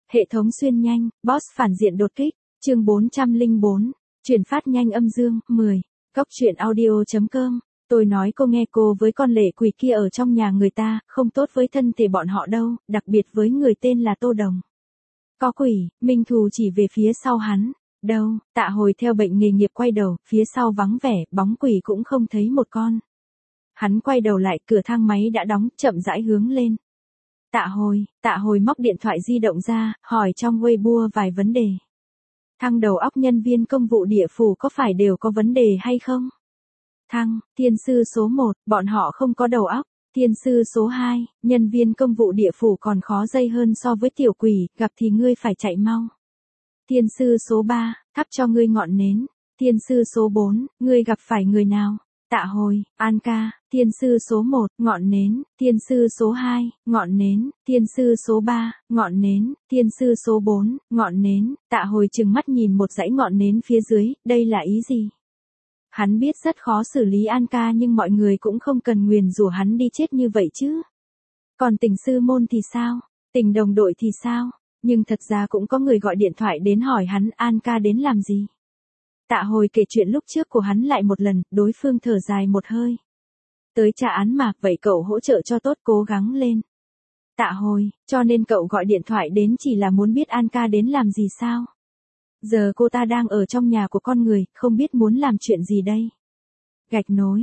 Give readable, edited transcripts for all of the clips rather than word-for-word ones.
Hệ thống xuyên nhanh, boss phản diện đột kích, chương 404, chuyển phát nhanh âm dương, 10, Cóc truyện audio.com. Tôi nói cô nghe, cô với con lệ quỷ kia ở trong nhà người ta, không tốt với thân thể bọn họ đâu, đặc biệt với người tên là Tô Đồng. Có quỷ, Minh Thù chỉ về phía sau hắn. Đâu, Tạ Hồi theo bệnh nghề nghiệp quay đầu, phía sau vắng vẻ, bóng quỷ cũng không thấy một con. Hắn quay đầu lại, cửa thang máy đã đóng, chậm rãi hướng lên. Tạ Hồi móc điện thoại di động ra, hỏi trong Weibo vài vấn đề. Thăng đầu óc nhân viên công vụ địa phủ có phải đều có vấn đề hay không? Thiên sư số 1, bọn họ không có đầu óc. Thiên sư số 2, nhân viên công vụ địa phủ còn khó dây hơn so với tiểu quỷ, gặp thì ngươi phải chạy mau. Thiên sư số 3, thắp cho ngươi ngọn nến. Thiên sư số 4, ngươi gặp phải người nào? Tạ Hồi, An ca. Thiên sư số 1, ngọn nến. Thiên sư số 2, ngọn nến. Thiên sư số 3, ngọn nến. Thiên sư số 4, ngọn nến. Tạ Hồi trừng mắt nhìn một dãy ngọn nến phía dưới, đây là ý gì? Hắn biết rất khó xử lý An ca, nhưng mọi người cũng không cần nguyền rủa hắn đi chết như vậy chứ. Còn tình sư môn thì sao? Tình đồng đội thì sao? Nhưng thật ra cũng có người gọi điện thoại đến hỏi hắn An ca đến làm gì. Tạ Hồi kể chuyện lúc trước của hắn lại một lần, đối phương thở dài một hơi. Tới trả án mà, vậy cậu hỗ trợ cho tốt, cố gắng lên. Tạ Hồi, cho nên cậu gọi điện thoại đến chỉ là muốn biết An ca đến làm gì sao? Giờ cô ta đang ở trong nhà của con người, không biết muốn làm chuyện gì đây. Gạch nối,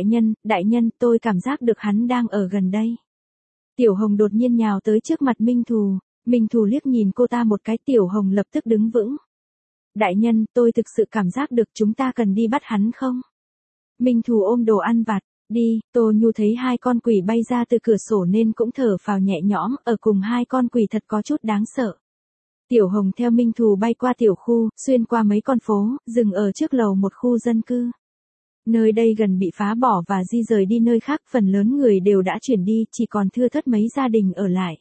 đại nhân, tôi cảm giác được hắn đang ở gần đây. Tiểu Hồng đột nhiên nhào tới trước mặt Minh Thù liếc nhìn cô ta một cái, Tiểu Hồng lập tức đứng vững. Đại nhân, tôi thực sự cảm giác được, chúng ta cần đi bắt hắn không? Minh Thù ôm đồ ăn vặt, đi. Tô Nhu thấy hai con quỷ bay ra từ cửa sổ nên cũng thở phào nhẹ nhõm, ở cùng hai con quỷ thật có chút đáng sợ. Tiểu Hồng theo Minh Thù bay qua tiểu khu, xuyên qua mấy con phố, dừng ở trước lầu một khu dân cư. Nơi đây gần bị phá bỏ và di rời đi nơi khác, phần lớn người đều đã chuyển đi, chỉ còn thưa thớt mấy gia đình ở lại.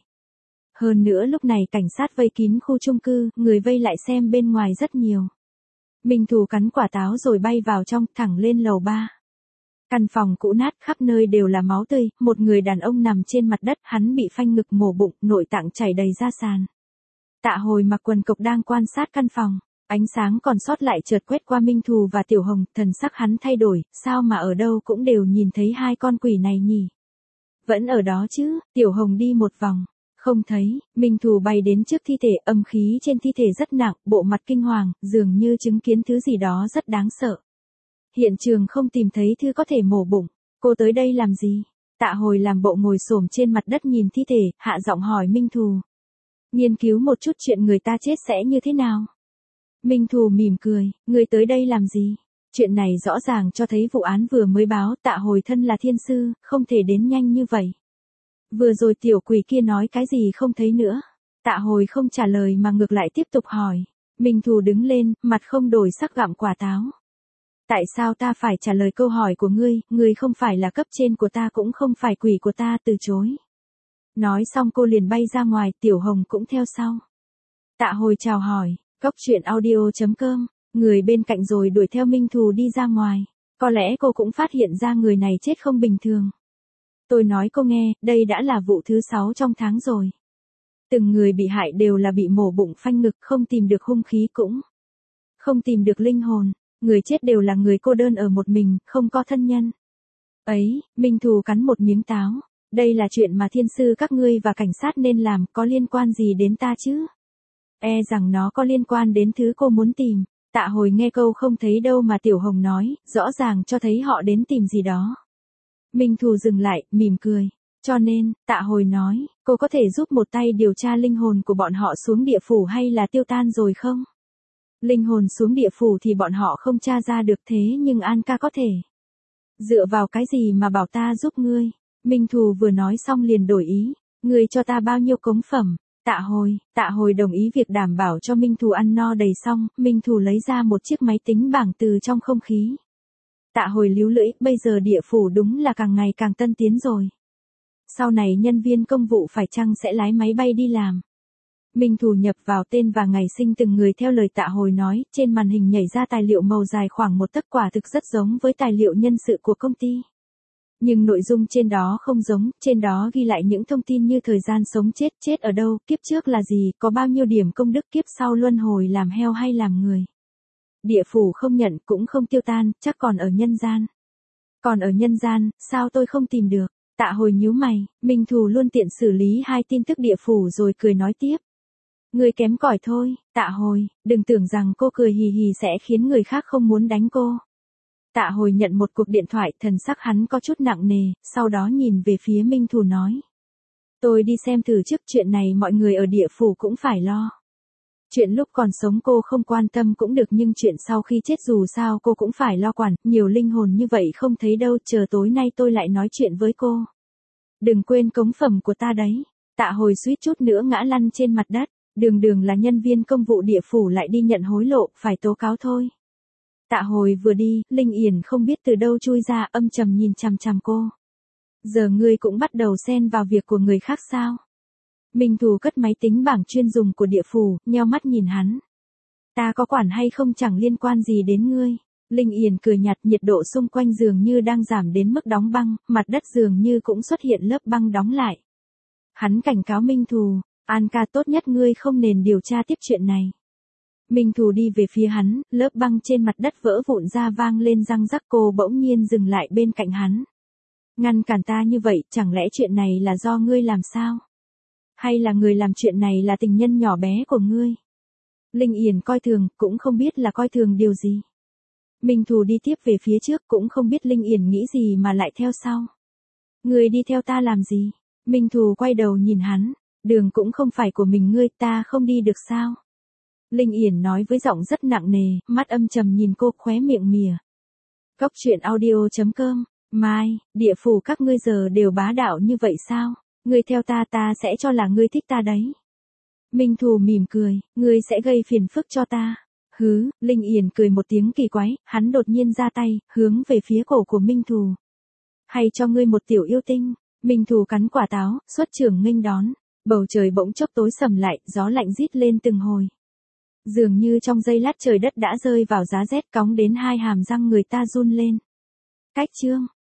Hơn nữa lúc này cảnh sát vây kín khu chung cư, người vây lại xem bên ngoài rất nhiều. Minh Thù cắn quả táo rồi bay vào trong, thẳng lên lầu 3. Căn phòng cũ nát, khắp nơi đều là máu tươi, một người đàn ông nằm trên mặt đất, hắn bị phanh ngực mổ bụng, nội tạng chảy đầy ra sàn. Tạ Hồi mặc quần cộc đang quan sát căn phòng, ánh sáng còn sót lại chợt quét qua Minh Thù và Tiểu Hồng, thần sắc hắn thay đổi, sao mà ở đâu cũng đều nhìn thấy hai con quỷ này nhỉ? Vẫn ở đó chứ? Tiểu Hồng đi một vòng, không thấy. Minh Thù bay đến trước thi thể, âm khí trên thi thể rất nặng, bộ mặt kinh hoàng, dường như chứng kiến thứ gì đó rất đáng sợ. Hiện trường không tìm thấy thứ có thể mổ bụng. Cô tới đây làm gì? Tạ Hồi làm bộ ngồi xổm trên mặt đất nhìn thi thể, hạ giọng hỏi Minh Thù. Nghiên cứu một chút chuyện người ta chết sẽ như thế nào? Minh Thù mỉm cười, người tới đây làm gì? Chuyện này rõ ràng cho thấy vụ án vừa mới báo, Tạ Hồi thân là thiên sư, không thể đến nhanh như vậy. Vừa rồi tiểu quỷ kia nói cái gì không thấy nữa. Tạ Hồi không trả lời mà ngược lại tiếp tục hỏi. Minh Thù đứng lên, mặt không đổi sắc gặm quả táo. Tại sao ta phải trả lời câu hỏi của ngươi không phải là cấp trên của ta cũng không phải quỷ của ta, từ chối. Nói xong cô liền bay ra ngoài, Tiểu Hồng cũng theo sau. Tạ Hồi chào hỏi, Cóc truyện audio.com, người bên cạnh rồi đuổi theo Minh Thù đi ra ngoài. Có lẽ cô cũng phát hiện ra người này chết không bình thường. Tôi nói cô nghe, đây đã là vụ thứ 6 trong tháng rồi. Từng người bị hại đều là bị mổ bụng phanh ngực, không tìm được hung khí cũng không tìm được linh hồn. Người chết đều là người cô đơn ở một mình, không có thân nhân. Ấy, Minh Thù cắn một miếng táo. Đây là chuyện mà thiên sư các ngươi và cảnh sát nên làm, có liên quan gì đến ta chứ? E rằng nó có liên quan đến thứ cô muốn tìm. Tạ Hồi nghe câu không thấy đâu mà Tiểu Hồng nói, rõ ràng cho thấy họ đến tìm gì đó. Minh Thù dừng lại, mỉm cười. Cho nên, Tạ Hồi nói, cô có thể giúp một tay điều tra linh hồn của bọn họ xuống địa phủ hay là tiêu tan rồi không? Linh hồn xuống địa phủ thì bọn họ không tra ra được, thế nhưng An ca có thể. Dựa vào cái gì mà bảo ta giúp ngươi? Minh Thù vừa nói xong liền đổi ý. Ngươi cho ta bao nhiêu cống phẩm? Tạ Hồi đồng ý việc đảm bảo cho Minh Thù ăn no đầy xong, Minh Thù lấy ra một chiếc máy tính bảng từ trong không khí. Tạ Hồi líu lưỡi, bây giờ địa phủ đúng là càng ngày càng tân tiến rồi. Sau này nhân viên công vụ phải chăng sẽ lái máy bay đi làm? Minh Thù nhập vào tên và ngày sinh từng người theo lời Tạ Hồi nói, trên màn hình nhảy ra tài liệu màu dài khoảng một tấc, quả thực rất giống với tài liệu nhân sự của công ty. Nhưng nội dung trên đó không giống, trên đó ghi lại những thông tin như thời gian sống chết, chết ở đâu, kiếp trước là gì, có bao nhiêu điểm công đức, kiếp sau luân hồi làm heo hay làm người. Địa phủ không nhận cũng không tiêu tan, chắc còn ở nhân gian. Còn ở nhân gian, sao tôi không tìm được? Tạ Hồi nhíu mày, Minh Thù luôn tiện xử lý hai tin tức địa phủ rồi cười nói tiếp. Người kém cỏi thôi, Tạ Hồi, đừng tưởng rằng cô cười hì hì sẽ khiến người khác không muốn đánh cô. Tạ Hồi nhận một cuộc điện thoại, thần sắc hắn có chút nặng nề, sau đó nhìn về phía Minh Thù nói. Tôi đi xem thử trước, chuyện này mọi người ở địa phủ cũng phải lo. Chuyện lúc còn sống cô không quan tâm cũng được, nhưng chuyện sau khi chết dù sao cô cũng phải lo quản, nhiều linh hồn như vậy không thấy đâu, chờ tối nay tôi lại nói chuyện với cô. Đừng quên cống phẩm của ta đấy. Tạ Hồi suýt chút nữa ngã lăn trên mặt đất, đường là nhân viên công vụ địa phủ lại đi nhận hối lộ, phải tố cáo thôi. Tạ Hồi vừa đi, Linh Yển không biết từ đâu chui ra, âm trầm nhìn chằm chằm cô. Giờ ngươi cũng bắt đầu xen vào việc của người khác sao? Minh Thù cất máy tính bảng chuyên dùng của địa phủ, nheo mắt nhìn hắn. Ta có quản hay không chẳng liên quan gì đến ngươi. Linh Yển cười nhạt, nhiệt độ xung quanh dường như đang giảm đến mức đóng băng, mặt đất dường như cũng xuất hiện lớp băng đóng lại. Hắn cảnh cáo Minh Thù, An ca, tốt nhất ngươi không nên điều tra tiếp chuyện này. Minh Thù đi về phía hắn, lớp băng trên mặt đất vỡ vụn ra vang lên răng rắc, cô bỗng nhiên dừng lại bên cạnh hắn. Ngăn cản ta như vậy, chẳng lẽ chuyện này là do ngươi làm sao? Hay là người làm chuyện này là tình nhân nhỏ bé của ngươi? Linh Yển coi thường, cũng không biết là coi thường điều gì. Minh Thù đi tiếp về phía trước, cũng không biết Linh Yển nghĩ gì mà lại theo sau. Ngươi đi theo ta làm gì? Minh Thù quay đầu nhìn hắn, đường cũng không phải của mình ngươi, ta không đi được sao? Linh Yển nói với giọng rất nặng nề, mắt âm trầm nhìn cô, khóe miệng mỉa. Cốc truyện audio.com. Mai, địa phủ các ngươi giờ đều bá đạo như vậy sao? Ngươi theo ta, ta sẽ cho là ngươi thích ta đấy. Minh Thù mỉm cười, ngươi sẽ gây phiền phức cho ta. Hứ, Linh Yển cười một tiếng kỳ quái, hắn đột nhiên ra tay, hướng về phía cổ của Minh Thù. Hay cho ngươi một tiểu yêu tinh. Minh Thù cắn quả táo, xuất trưởng nghênh đón. Bầu trời bỗng chốc tối sầm lại, gió lạnh rít lên từng hồi. Dường như trong giây lát trời đất đã rơi vào giá rét, cóng đến hai hàm răng người ta run lên. Cách chương.